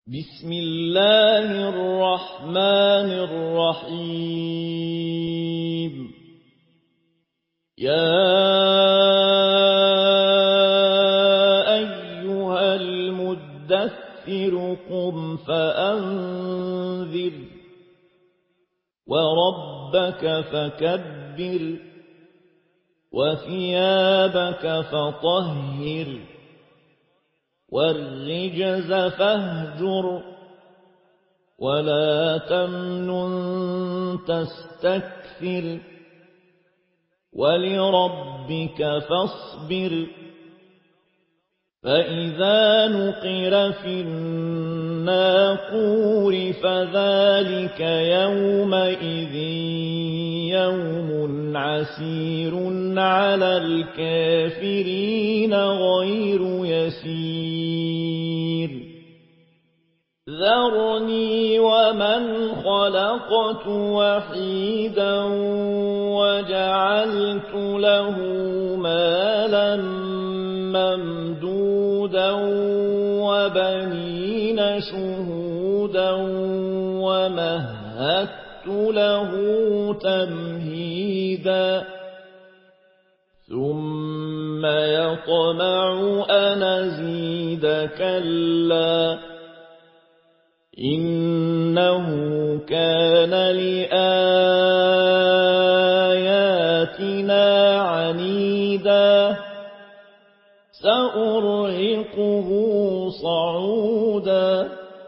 بسم الله الرحمن الرحيم يا أيها المدثر قم فأنذر وربك فكبر وثيابك فطهر والرجز فاهجر ولا تمنن تستكثر ولربك فاصبر فإذا نقر في الناقور فذلك يومئذ يوم عسير على الكافرين غير يسير ذرني ومن خلقت وحيدا وجعلت له مالا ممدودا وبنين شهودا ومهدت له تمهيدا ثم يطمع أن أزيد كلا إنه كان لآياتنا عنيدا سأرهقه صعودا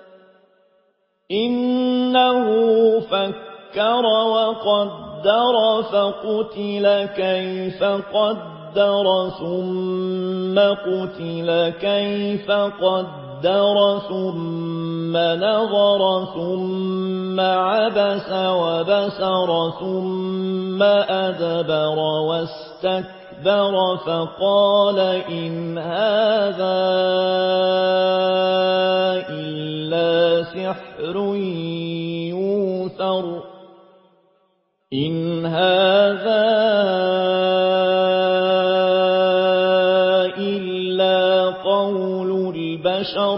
إنه فكر وقدر فقتل كيف قدر ثم قتل كيف قدر ثم نظر ثم عبس وبسر ثم أدبر واستكبر فقال إن هذا إلا سحر يؤثر إن هذا إلا قول البشر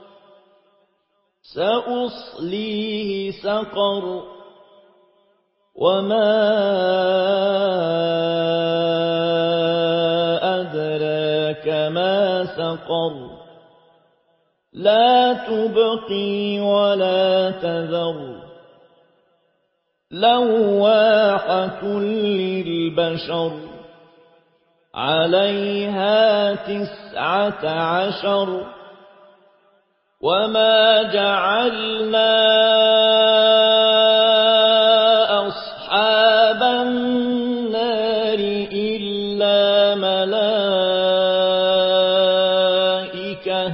سأصليه سقر وما أدراك ما سقر لا تبقي ولا تذر لواحة للبشر عليها 19 وما جعلنا أصحاب النار إلا ملائكة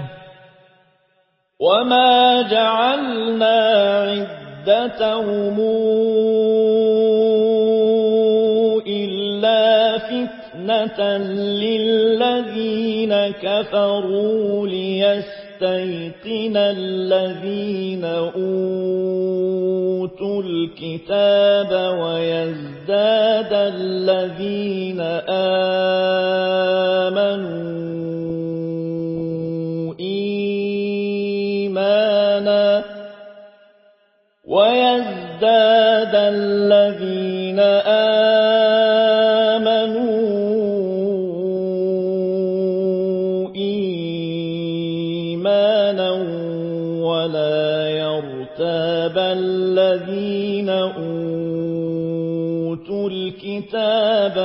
وما جعلنا عدتهم إلا فتنة للذين كفروا ليستيقن الذين أوتوا الكتاب ويزداد الذين آمنوا إيمانا ويزداد الذين آمنوا إيمانا ولا يرتاب الذين أوتوا الكتاب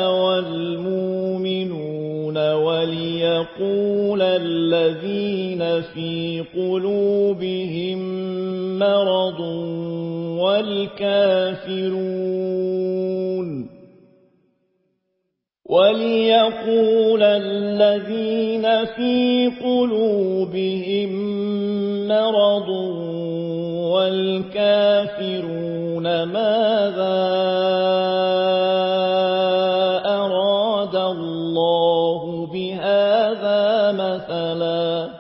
والمؤمنون وليقول الذين في قلوبهم مرض وليقول الذين في قلوبهم مرض والكافرون ماذا أراد الله بهذا مثلا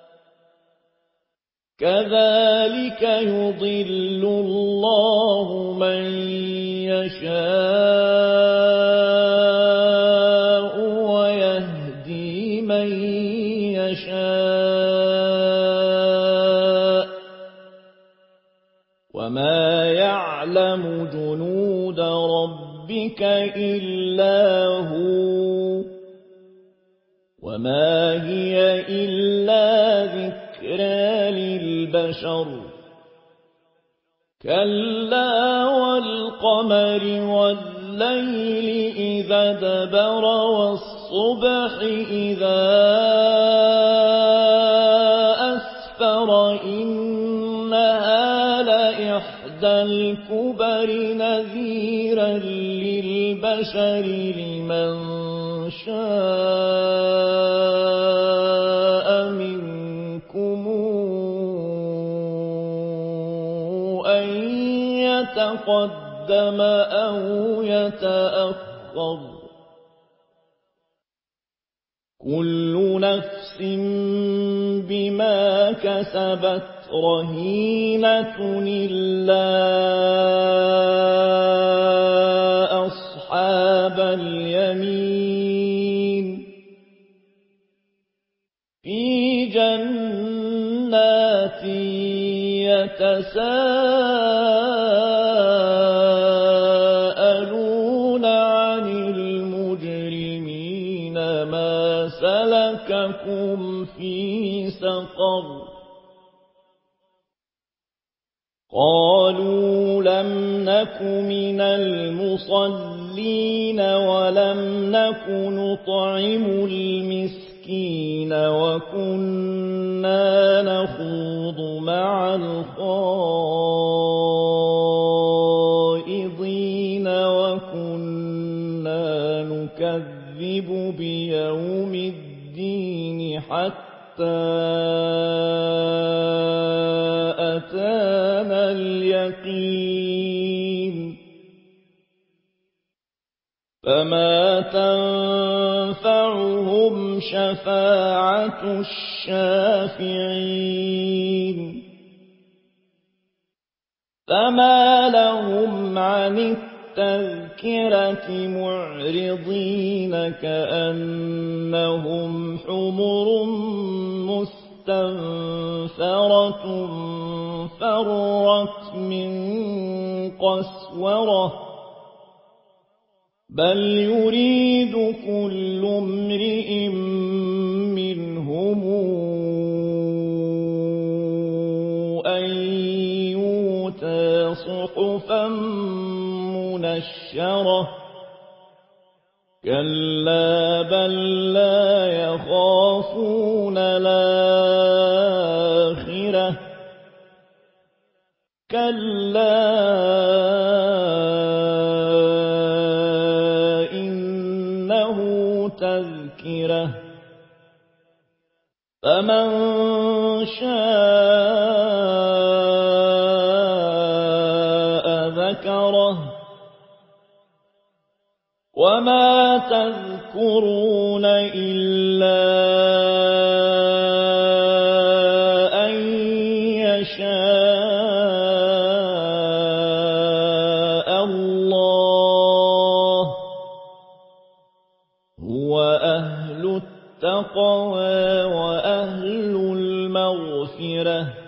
كذلك يضل الله من يشاء ويهدي من يشاء وما يعلم جنود ربك إلا هو وما هي إلا ذكرى للبشر كلا والقمر والليل إذا دبر والصبح إذا أسفر إنها لإحدى الكبر نذيرا للبشر لمن شاء منكم أن يتقدم أو يتأخر كل نفس بما كسبت رهينة إلا أصحاب اليمين في جنات يتساءلون عن المجرمين ما سلككم في سقر قالوا لم نك من المصلين ولم نك نطعم المسكين وكنا نخوض مع الخائضين وكنا نكذب بيوم الدين حتى أتانا اليقين فما تنفعهم شفاعة الشافعين فما لهم عن التذكرة معرضين كأنهم حمر مستنفرة فرت من قسورة بل يريد كل امرئ منهم أن يؤتى صحفا منشرة كلا بل لا يخافون الآخرة كلا إنه تذكرة فمن شاء ذكره وما تذكرون إلا أن يشاء الله هو أهل التقوى وأهل المغفرة